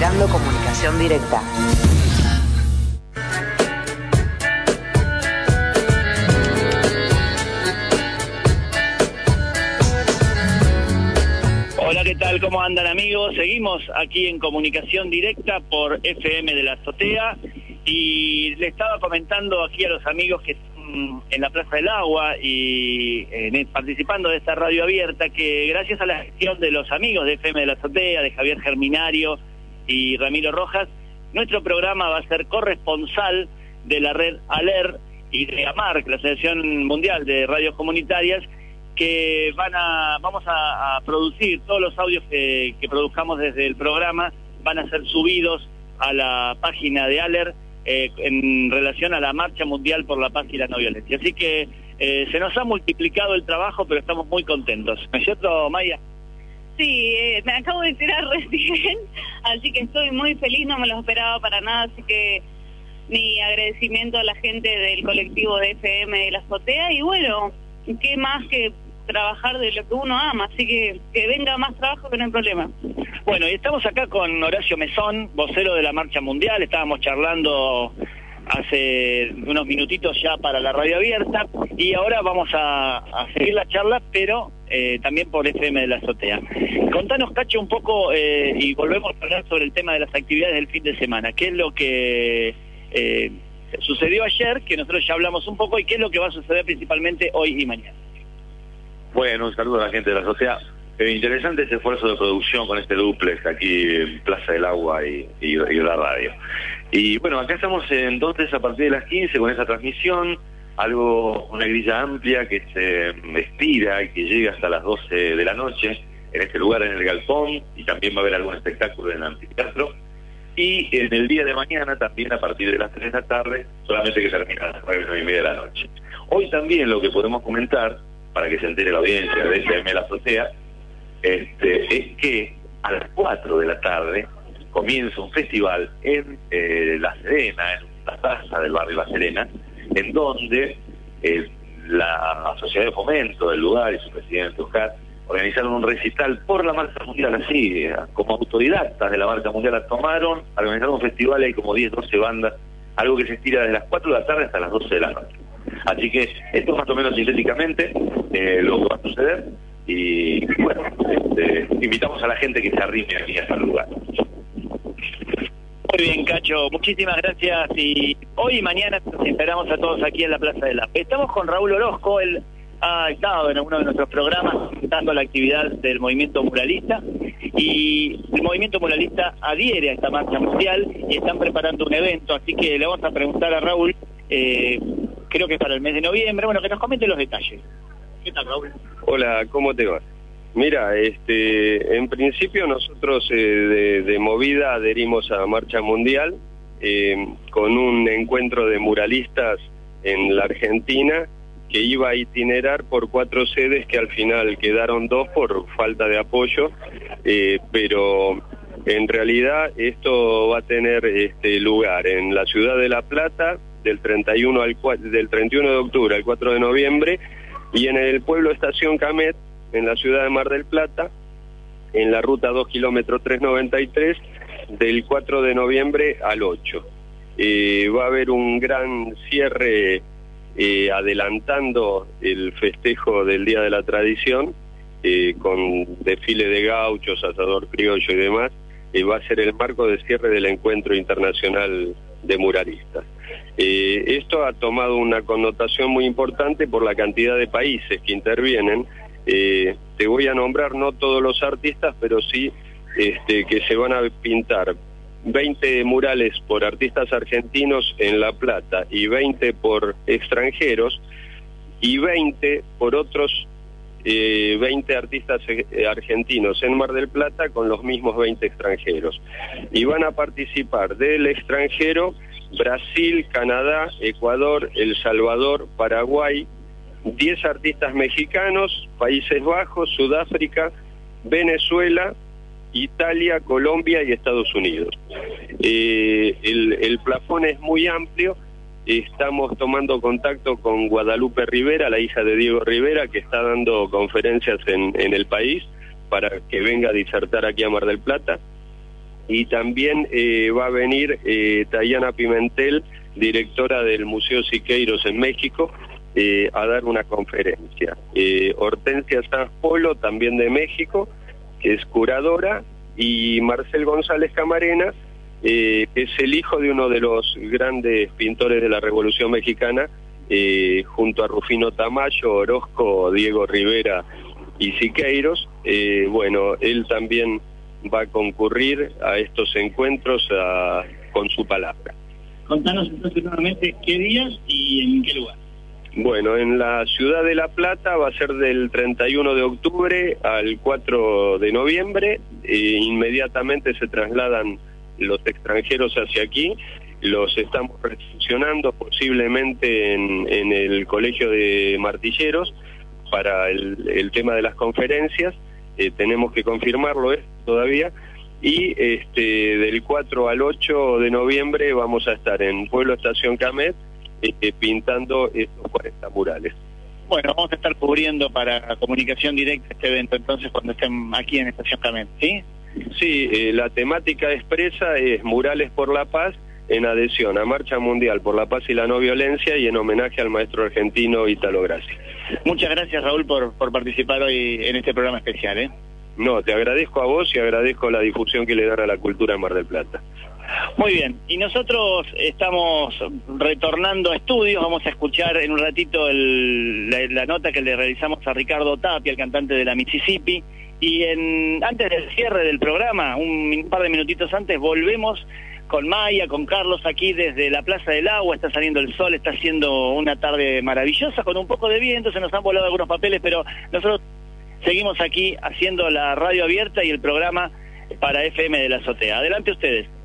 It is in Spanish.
escuchando Comunicación Directa. Hola, ¿qué tal? ¿Cómo andan, amigos? Seguimos aquí en Comunicación Directa por FM de la Azotea y le estaba comentando aquí a los amigos que están en la Plaza del Agua y participando de esta radio abierta que gracias a la gestión de los amigos de FM de la Azotea, de Javier Germinario y Ramiro Rojas, nuestro programa va a ser corresponsal de la red ALER y de AMARC, la Asociación Mundial de Radios Comunitarias, que vamos a producir todos los audios que produzcamos desde el programa, van a ser subidos a la página de ALER en relación a la Marcha Mundial por la Paz y la No Violencia. Así que se nos ha multiplicado el trabajo, pero estamos muy contentos. ¿No es cierto, Maya? Sí, me acabo de enterar recién, así que estoy muy feliz, no me lo esperaba para nada, así que mi agradecimiento a la gente del colectivo de FM de la Azotea, y bueno, qué más que trabajar de lo que uno ama, así que venga más trabajo que no hay problema. Bueno, y estamos acá con Horacio Mesón, vocero de la Marcha Mundial, estábamos charlando hace unos minutitos ya para la radio abierta, y ahora vamos a seguir la charla, pero también por FM de la Azotea. Contanos, Cacho, un poco, y volvemos a hablar sobre el tema de las actividades del fin de semana. ¿Qué es lo que sucedió ayer, que nosotros ya hablamos un poco, y qué es lo que va a suceder principalmente hoy y mañana? Bueno, un saludo a la gente de la Azotea. Interesante ese esfuerzo de producción con este dúplex aquí en Plaza del Agua y la radio. Y bueno, acá estamos entonces a partir de las 15 con esa transmisión, una grilla amplia que se estira y que llega hasta las 12 de la noche en este lugar, en el Galpón, y también va a haber algún espectáculo en el anfiteatro. Y en el día de mañana también a partir de las 3 de la tarde, solamente que termina a las 9:30 de la noche. Hoy también lo que podemos comentar, para que se entere la audiencia de FM La Azotea, es que a las 4 de la tarde comienza un festival en La Serena, en la plaza del barrio La Serena, en donde la Sociedad de Fomento del lugar y su presidente Oscar organizaron un recital por la Marcha Mundial, así, como autodidactas de la Marcha Mundial organizaron un festival y hay como 10, 12 bandas, algo que se estira desde las 4 de la tarde hasta las 12 de la noche. Así que esto es más o menos sintéticamente lo que va a suceder, y bueno, invitamos a la gente que se arrime aquí a este lugar. Muy bien, Cacho, muchísimas gracias, y hoy y mañana nos esperamos a todos aquí en la Plaza de la. Estamos con Raúl Orozco, él ha estado en uno de nuestros programas dando la actividad del movimiento muralista, y el movimiento muralista adhiere a esta Marcha Mundial y están preparando un evento, así que le vamos a preguntar a Raúl, creo que es para el mes de noviembre, bueno, que nos comente los detalles. ¿Qué tal, Raúl? Hola, ¿cómo te va? Mira, en principio nosotros de Movida adherimos a Marcha Mundial con un encuentro de muralistas en la Argentina que iba a itinerar por 4 sedes, que al final quedaron 2 por falta de apoyo, pero en realidad esto va a tener lugar en la ciudad de La Plata del 31 de octubre al 4 de noviembre, y en el pueblo Estación Camet, en la ciudad de Mar del Plata, en la ruta 2 kilómetro 393, del 4 de noviembre al 8. Va a haber un gran cierre adelantando el festejo del Día de la Tradición, con desfile de gauchos, asador criollo y demás. Va a ser el marco de cierre del Encuentro Internacional de Muralistas. Esto ha tomado una connotación muy importante por la cantidad de países que intervienen. Te voy a nombrar no todos los artistas, pero sí que se van a pintar 20 murales por artistas argentinos en La Plata y 20 por extranjeros, y 20 por otros 20 artistas argentinos en Mar del Plata con los mismos 20 extranjeros. Y van a participar del extranjero Brasil, Canadá, Ecuador, El Salvador, Paraguay, 10 artistas mexicanos, Países Bajos, Sudáfrica, Venezuela, Italia, Colombia y Estados Unidos. El plafón es muy amplio. Estamos tomando contacto con Guadalupe Rivera, la hija de Diego Rivera, que está dando conferencias en el país para que venga a disertar aquí a Mar del Plata. y también va a venir Tayana Pimentel, directora del Museo Siqueiros en México, a dar una conferencia. Hortensia Sanz Polo, también de México, que es curadora, y Marcel González Camarena, que es el hijo de uno de los grandes pintores de la Revolución Mexicana, junto a Rufino Tamayo, Orozco, Diego Rivera y Siqueiros. Bueno, él también va a concurrir a estos encuentros con su palabra. Contanos entonces nuevamente qué días y en qué lugar. Bueno, en la ciudad de La Plata va a ser del 31 de octubre al 4 de noviembre. Inmediatamente se trasladan los extranjeros hacia aquí. Los estamos recepcionando posiblemente en el Colegio de Martilleros para el tema de las conferencias. Tenemos que confirmarlo todavía. Y del 4 al 8 de noviembre vamos a estar en Pueblo Estación Camet pintando estos 40 murales. Bueno, vamos a estar cubriendo para Comunicación Directa este evento entonces cuando estén aquí en Estación Camet, ¿sí? Sí, la temática expresa es Murales por la Paz en adhesión a Marcha Mundial por la Paz y la No Violencia y en homenaje al maestro argentino Italo Grassi. Muchas gracias, Raúl, por participar hoy en este programa especial, No, te agradezco a vos y agradezco la difusión que le dan a la cultura en Mar del Plata. Muy bien, y nosotros estamos retornando a estudios, vamos a escuchar en un ratito la nota que le realizamos a Ricardo Tapia, el cantante de la Mississippi, y antes del cierre del programa, un par de minutitos antes, volvemos con Maya, con Carlos aquí desde la Plaza del Agua. Está saliendo el sol, está haciendo una tarde maravillosa con un poco de viento, se nos han volado algunos papeles, pero nosotros seguimos aquí haciendo la radio abierta y el programa para FM de la Azotea. Adelante ustedes.